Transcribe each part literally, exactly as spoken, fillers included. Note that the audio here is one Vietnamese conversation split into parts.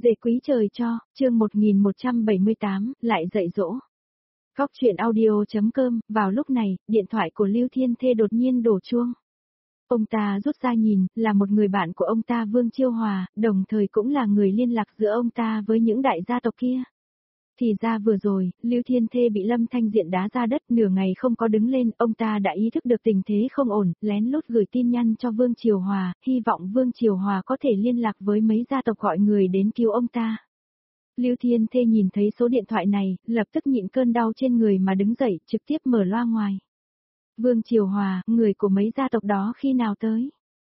Dề quý trời cho, chương một nghìn một trăm bảy mươi tám, lại dạy dỗ. Góc truyện audio.com, vào lúc này, điện thoại của Lưu Thiên Thê đột nhiên đổ chuông. Ông ta rút ra nhìn, là một người bạn của ông ta Vương Chiêu Hòa, đồng thời cũng là người liên lạc giữa ông ta với những đại gia tộc kia. Thì ra vừa rồi, Lưu Thiên Thê bị Lâm Thanh Diện đá ra đất, nửa ngày không có đứng lên, ông ta đã ý thức được tình thế không ổn, lén lút gửi tin nhắn cho Vương Chiêu Hòa, hy vọng Vương Chiêu Hòa có thể liên lạc với mấy gia tộc gọi người đến cứu ông ta. Lưu Thiên Thê nhìn thấy số điện thoại này, lập tức nhịn cơn đau trên người mà đứng dậy, trực tiếp mở loa ngoài. Vương Chiêu Hòa, người của mấy gia tộc đó khi nào tới?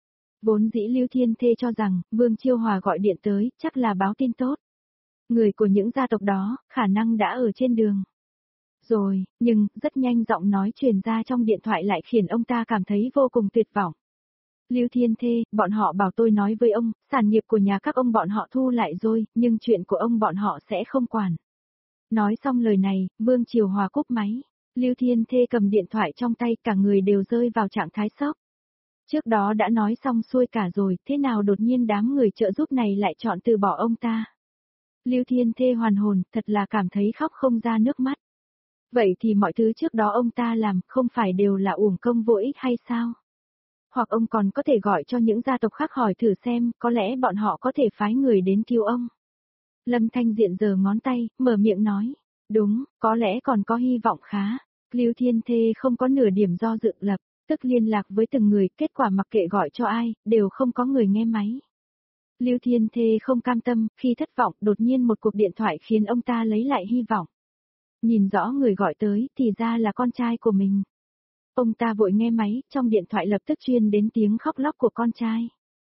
Vốn dĩ Lưu Thiên Thê cho rằng, Vương Chiêu Hòa gọi điện tới, chắc là báo tin tốt. Người của những gia tộc đó, khả năng đã ở trên đường. Rồi, nhưng, rất nhanh giọng nói truyền ra trong điện thoại lại khiến ông ta cảm thấy vô cùng tuyệt vọng. Lưu Thiên Thê, bọn họ bảo tôi nói với ông, sản nghiệp của nhà các ông bọn họ thu lại rồi, nhưng chuyện của ông bọn họ sẽ không quản. Nói xong lời này, Vương Chiêu Hòa cúp máy. Lưu Thiên Thê cầm điện thoại trong tay, cả người đều rơi vào trạng thái sốc. Trước đó đã nói xong xuôi cả rồi, thế nào đột nhiên đám người trợ giúp này lại chọn từ bỏ ông ta? Lưu Thiên Thê hoàn hồn, thật là cảm thấy khóc không ra nước mắt. Vậy thì mọi thứ trước đó ông ta làm, không phải đều là uổng công vô ích hay sao? Hoặc ông còn có thể gọi cho những gia tộc khác hỏi thử xem, có lẽ bọn họ có thể phái người đến cứu ông. Lâm Thanh Diện giơ ngón tay, mở miệng nói. Đúng, có lẽ còn có hy vọng khá. Lưu Thiên Thê không có nửa điểm do dự, lập tức liên lạc với từng người, kết quả mặc kệ gọi cho ai, đều không có người nghe máy. Lưu Thiên Thê không cam tâm, khi thất vọng, đột nhiên một cuộc điện thoại khiến ông ta lấy lại hy vọng. Nhìn rõ người gọi tới, thì ra là con trai của mình. Ông ta vội nghe máy, trong điện thoại lập tức truyền đến tiếng khóc lóc của con trai.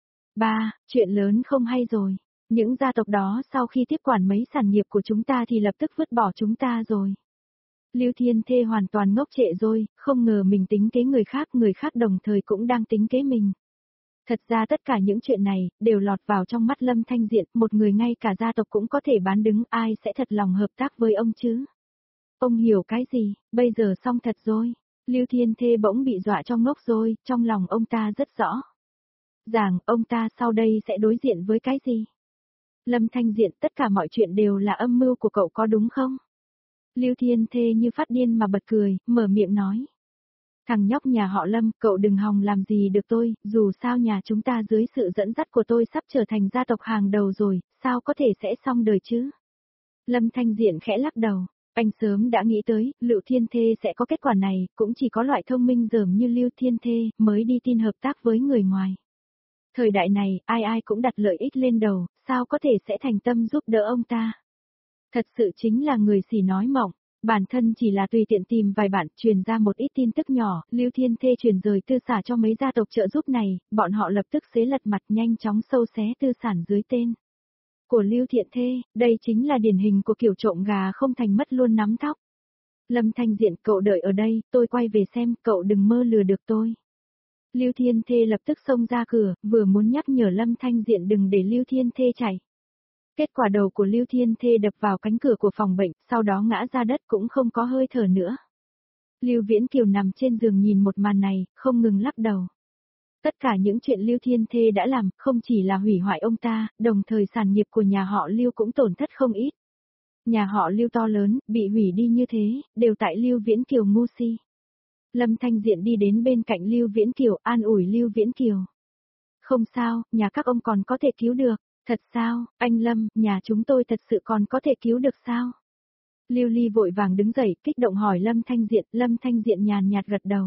Ba, chuyện lớn không hay rồi. Những gia tộc đó sau khi tiếp quản mấy sản nghiệp của chúng ta thì lập tức vứt bỏ chúng ta rồi. Lưu Thiên Thê hoàn toàn ngốc trệ rồi, không ngờ mình tính kế người khác, người khác đồng thời cũng đang tính kế mình. Thật ra tất cả những chuyện này, đều lọt vào trong mắt Lâm Thanh Diện, một người ngay cả gia tộc cũng có thể bán đứng, ai sẽ thật lòng hợp tác với ông chứ? Ông hiểu cái gì, bây giờ xong thật rồi. Lưu Thiên Thê bỗng bị dọa cho ngốc rồi, trong lòng ông ta rất rõ. Rằng, ông ta sau đây sẽ đối diện với cái gì? Lâm Thanh Diện, tất cả mọi chuyện đều là âm mưu của cậu có đúng không? Lưu Thiên Thê như phát điên mà bật cười, mở miệng nói. Thằng nhóc nhà họ Lâm, cậu đừng hòng làm gì được tôi, dù sao nhà chúng ta dưới sự dẫn dắt của tôi sắp trở thành gia tộc hàng đầu rồi, sao có thể sẽ xong đời chứ? Lâm Thanh Diện khẽ lắc đầu, anh sớm đã nghĩ tới, Lưu Thiên Thê sẽ có kết quả này, cũng chỉ có loại thông minh dởm như Lưu Thiên Thê mới đi tin hợp tác với người ngoài. Thời đại này, ai ai cũng đặt lợi ích lên đầu, sao có thể sẽ thành tâm giúp đỡ ông ta? Thật sự chính là người xỉ nói mộng. Bản thân chỉ là tùy tiện tìm vài bạn truyền ra một ít tin tức nhỏ, Lưu Thiên Thê truyền rời tư sản cho mấy gia tộc trợ giúp này, bọn họ lập tức xế lật mặt nhanh chóng sâu xé tư sản dưới tên của Lưu Thiện Thê, đây chính là điển hình của kiểu trộm gà không thành mất luôn nắm tóc. Lâm Thanh Diện, cậu đợi ở đây, tôi quay về xem, cậu đừng mơ lừa được tôi. Lưu Thiên Thê lập tức xông ra cửa, vừa muốn nhắc nhở Lâm Thanh Diện đừng để Lưu Thiên Thê chạy. Kết quả đầu của Lưu Thiên Thê đập vào cánh cửa của phòng bệnh, sau đó ngã ra đất cũng không có hơi thở nữa. Lưu Viễn Kiều nằm trên giường nhìn một màn này, không ngừng lắc đầu. Tất cả những chuyện Lưu Thiên Thê đã làm, không chỉ là hủy hoại ông ta, đồng thời sản nghiệp của nhà họ Lưu cũng tổn thất không ít. Nhà họ Lưu to lớn, bị hủy đi như thế, đều tại Lưu Viễn Kiều ngu si. Lâm Thanh Diện đi đến bên cạnh Lưu Viễn Kiều, an ủi Lưu Viễn Kiều. Không sao, nhà các ông còn có thể cứu được. Thật sao, anh Lâm, nhà chúng tôi thật sự còn có thể cứu được sao? Lưu Ly vội vàng đứng dậy, kích động hỏi Lâm Thanh Diện, Lâm Thanh Diện nhàn nhạt gật đầu.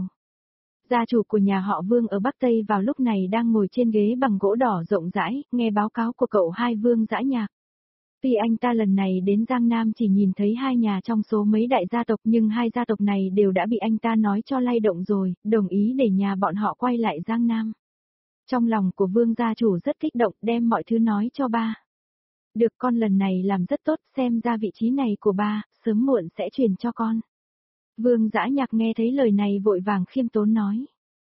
Gia chủ của nhà họ Vương ở Bắc Tây vào lúc này đang ngồi trên ghế bằng gỗ đỏ rộng rãi, nghe báo cáo của cậu hai Vương Dã Nhạc. Tuy anh ta lần này đến Giang Nam chỉ nhìn thấy hai nhà trong số mấy đại gia tộc nhưng hai gia tộc này đều đã bị anh ta nói cho lay động rồi, đồng ý để nhà bọn họ quay lại Giang Nam. Trong lòng của Vương gia chủ rất kích động, đem mọi thứ nói cho ba. Được, con lần này làm rất tốt, xem ra vị trí này của ba, sớm muộn sẽ truyền cho con. Vương Dã Nhạc nghe thấy lời này vội vàng khiêm tốn nói.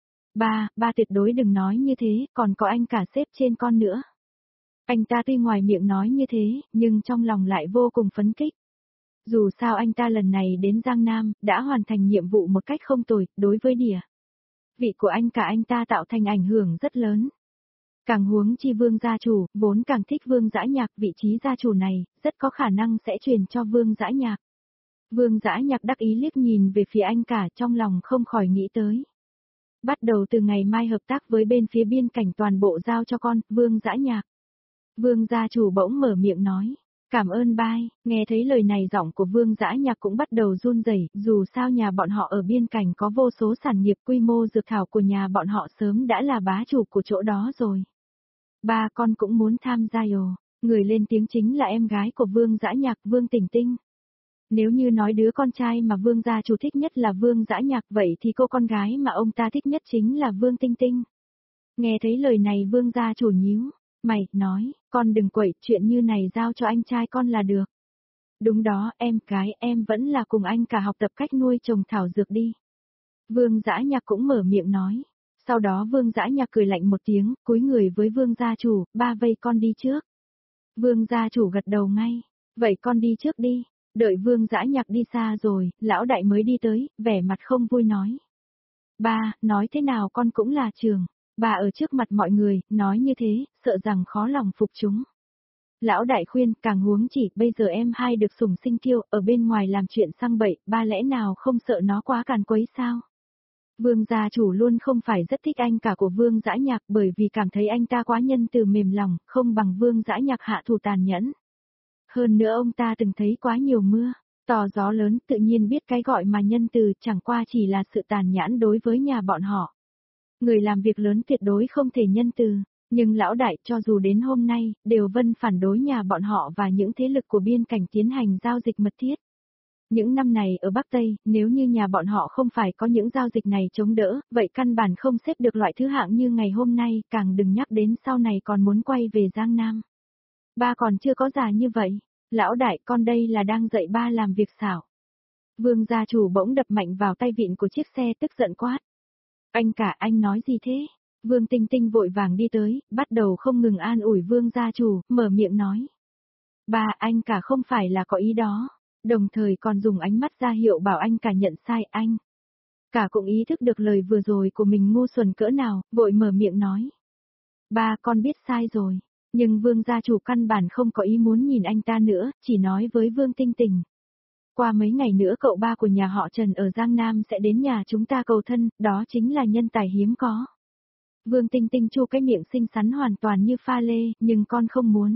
Ba, ba tuyệt đối đừng nói như thế, còn có anh cả xếp trên con nữa. Anh ta tuy ngoài miệng nói như thế, nhưng trong lòng lại vô cùng phấn khích. Dù sao anh ta lần này đến Giang Nam, đã hoàn thành nhiệm vụ một cách không tồi, đối với đỉa vị của anh cả anh ta tạo thành ảnh hưởng rất lớn. Càng huống chi Vương gia chủ, vốn càng thích Vương Dã Nhạc, vị trí gia chủ này, rất có khả năng sẽ truyền cho Vương Dã Nhạc. Vương Dã Nhạc đắc ý liếc nhìn về phía anh cả, trong lòng không khỏi nghĩ tới. Bắt đầu từ ngày mai hợp tác với bên phía biên cảnh toàn bộ giao cho con, Vương Dã Nhạc. Vương gia chủ bỗng mở miệng nói. Cảm ơn bai, nghe thấy lời này giọng của Vương Dã Nhạc cũng bắt đầu run rẩy, dù sao nhà bọn họ ở biên cảnh có vô số sản nghiệp, quy mô dược thảo của nhà bọn họ sớm đã là bá chủ của chỗ đó rồi. Ba, con cũng muốn tham gia ồ, người lên tiếng chính là em gái của Vương Dã Nhạc, Vương Tình Tinh. Nếu như nói đứa con trai mà Vương gia chủ thích nhất là Vương Dã Nhạc, vậy thì cô con gái mà ông ta thích nhất chính là Vương Tinh Tinh. Nghe thấy lời này Vương gia chủ nhíu mày, nói, con đừng quậy, chuyện như này giao cho anh trai con là được. Đúng đó, em gái, em vẫn là cùng anh cả học tập cách nuôi trồng thảo dược đi. Vương Dã Nhạc cũng mở miệng nói. Sau đó Vương Dã Nhạc cười lạnh một tiếng, cúi người với Vương gia chủ, ba vây con đi trước. Vương gia chủ gật đầu ngay, vậy con đi trước đi. Đợi Vương Dã Nhạc đi xa rồi, lão đại mới đi tới, vẻ mặt không vui nói. Ba, nói thế nào con cũng là trường. Bà ở trước mặt mọi người, nói như thế, sợ rằng khó lòng phục chúng. Lão đại khuyên, càng huống chỉ, bây giờ em hai được sủng sinh kiêu, ở bên ngoài làm chuyện sang bậy, ba lẽ nào không sợ nó quá càn quấy sao? Vương gia chủ luôn không phải rất thích anh cả của Vương Dã Nhạc, bởi vì cảm thấy anh ta quá nhân từ mềm lòng, không bằng Vương Dã Nhạc hạ thủ tàn nhẫn. Hơn nữa ông ta từng thấy quá nhiều mưa, to gió lớn, tự nhiên biết cái gọi mà nhân từ chẳng qua chỉ là sự tàn nhẫn đối với nhà bọn họ. Người làm việc lớn tuyệt đối không thể nhân từ, nhưng lão đại cho dù đến hôm nay, đều vân phản đối nhà bọn họ và những thế lực của biên cảnh tiến hành giao dịch mật thiết. Những năm này ở Bắc Tây, nếu như nhà bọn họ không phải có những giao dịch này chống đỡ, vậy căn bản không xếp được loại thứ hạng như ngày hôm nay, càng đừng nhắc đến sau này còn muốn quay về Giang Nam. Ba còn chưa có già như vậy, lão đại con đây là đang dạy ba làm việc xảo. Vương gia chủ bỗng đập mạnh vào tay vịn của chiếc xe tức giận quát. Anh cả anh nói gì thế? Vương Tinh Tinh vội vàng đi tới, bắt đầu không ngừng an ủi Vương gia chủ, mở miệng nói. Ba anh cả không phải là có ý đó, đồng thời còn dùng ánh mắt ra hiệu bảo anh cả nhận sai anh. Cả cũng ý thức được lời vừa rồi của mình ngu xuẩn cỡ nào, vội mở miệng nói. Ba con biết sai rồi, nhưng Vương gia chủ căn bản không có ý muốn nhìn anh ta nữa, chỉ nói với Vương Tinh Tình. Qua mấy ngày nữa cậu ba của nhà họ Trần ở Giang Nam sẽ đến nhà chúng ta cầu thân, đó chính là nhân tài hiếm có. Vương Tinh Tinh chu cái miệng xinh xắn hoàn toàn như pha lê, nhưng con không muốn.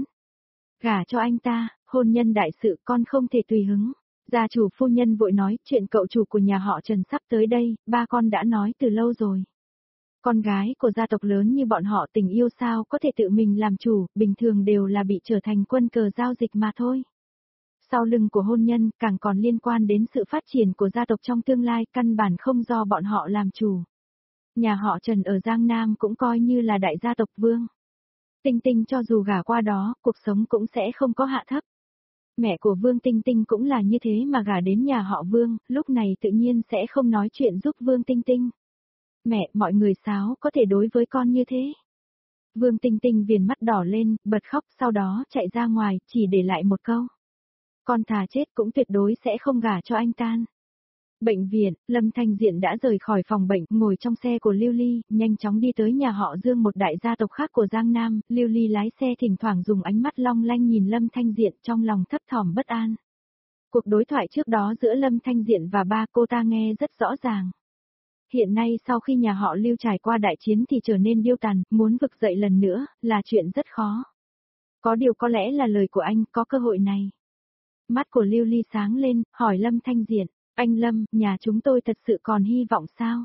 Gả cho anh ta, hôn nhân đại sự con không thể tùy hứng. Gia chủ phu nhân vội nói, chuyện cậu chủ của nhà họ Trần sắp tới đây, ba con đã nói từ lâu rồi. Con gái của gia tộc lớn như bọn họ tình yêu sao có thể tự mình làm chủ, bình thường đều là bị trở thành quân cờ giao dịch mà thôi. Sau lưng của hôn nhân càng còn liên quan đến sự phát triển của gia tộc trong tương lai, căn bản không do bọn họ làm chủ. Nhà họ Trần ở Giang Nam cũng coi như là đại gia tộc Vương. Tinh Tinh cho dù gả qua đó, cuộc sống cũng sẽ không có hạ thấp. Mẹ của Vương Tinh Tinh cũng là như thế mà gả đến nhà họ Vương, lúc này tự nhiên sẽ không nói chuyện giúp Vương Tinh Tinh. Mẹ, mọi người sao có thể đối với con như thế? Vương Tinh Tinh viền mắt đỏ lên, bật khóc, sau đó chạy ra ngoài, chỉ để lại một câu. Con thà chết cũng tuyệt đối sẽ không gả cho anh tan. Bệnh viện, Lâm Thanh Diện đã rời khỏi phòng bệnh, ngồi trong xe của Lưu Ly, nhanh chóng đi tới nhà họ Dương, một đại gia tộc khác của Giang Nam. Lưu Ly lái xe thỉnh thoảng dùng ánh mắt long lanh nhìn Lâm Thanh Diện, trong lòng thấp thỏm bất an. Cuộc đối thoại trước đó giữa Lâm Thanh Diện và ba cô ta nghe rất rõ ràng. Hiện nay sau khi nhà họ Lưu trải qua đại chiến thì trở nên điêu tàn, muốn vực dậy lần nữa, là chuyện rất khó. Có điều có lẽ là lời của anh, có cơ hội này. Mắt của Lưu Ly sáng lên, hỏi Lâm Thanh Diện, anh Lâm, nhà chúng tôi thật sự còn hy vọng sao?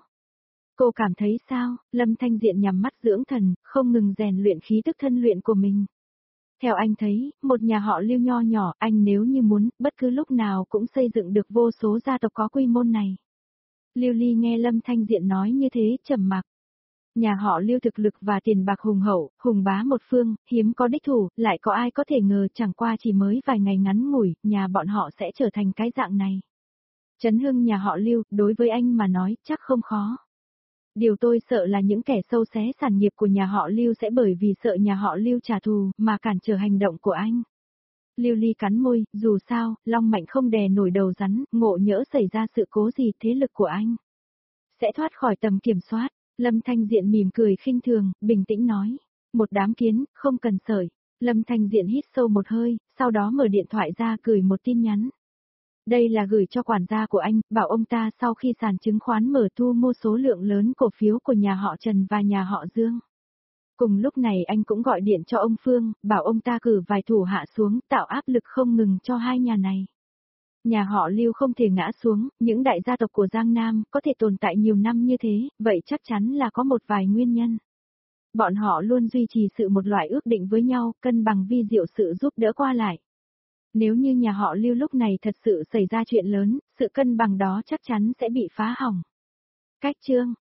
Cô cảm thấy sao? Lâm Thanh Diện nhắm mắt dưỡng thần, không ngừng rèn luyện khí tức thân luyện của mình. Theo anh thấy, một nhà họ Lưu nho nhỏ, anh nếu như muốn, bất cứ lúc nào cũng xây dựng được vô số gia tộc có quy mô này. Lưu Ly nghe Lâm Thanh Diện nói như thế, trầm mặc. Nhà họ Lưu thực lực và tiền bạc hùng hậu, hùng bá một phương, hiếm có đích thủ, lại có ai có thể ngờ chẳng qua chỉ mới vài ngày ngắn ngủi, nhà bọn họ sẽ trở thành cái dạng này. Chấn hưng nhà họ Lưu, đối với anh mà nói, chắc không khó. Điều tôi sợ là những kẻ sâu xé sản nghiệp của nhà họ Lưu sẽ bởi vì sợ nhà họ Lưu trả thù, mà cản trở hành động của anh. Lưu Ly cắn môi, dù sao, long mạnh không đè nổi đầu rắn, ngộ nhỡ xảy ra sự cố gì, thế lực của anh sẽ thoát khỏi tầm kiểm soát. Lâm Thanh Diện mỉm cười khinh thường, bình tĩnh nói. Một đám kiến, không cần sởi. Lâm Thanh Diện hít sâu một hơi, sau đó mở điện thoại ra gửi một tin nhắn. Đây là gửi cho quản gia của anh, bảo ông ta sau khi sàn chứng khoán mở thu mua số lượng lớn cổ phiếu của nhà họ Trần và nhà họ Dương. Cùng lúc này anh cũng gọi điện cho ông Phương, bảo ông ta cử vài thủ hạ xuống tạo áp lực không ngừng cho hai nhà này. Nhà họ Lưu không thể ngã xuống, những đại gia tộc của Giang Nam có thể tồn tại nhiều năm như thế, vậy chắc chắn là có một vài nguyên nhân. Bọn họ luôn duy trì sự một loại ước định với nhau, cân bằng vi diệu sự giúp đỡ qua lại. Nếu như nhà họ Lưu lúc này thật sự xảy ra chuyện lớn, sự cân bằng đó chắc chắn sẽ bị phá hỏng. Cách chương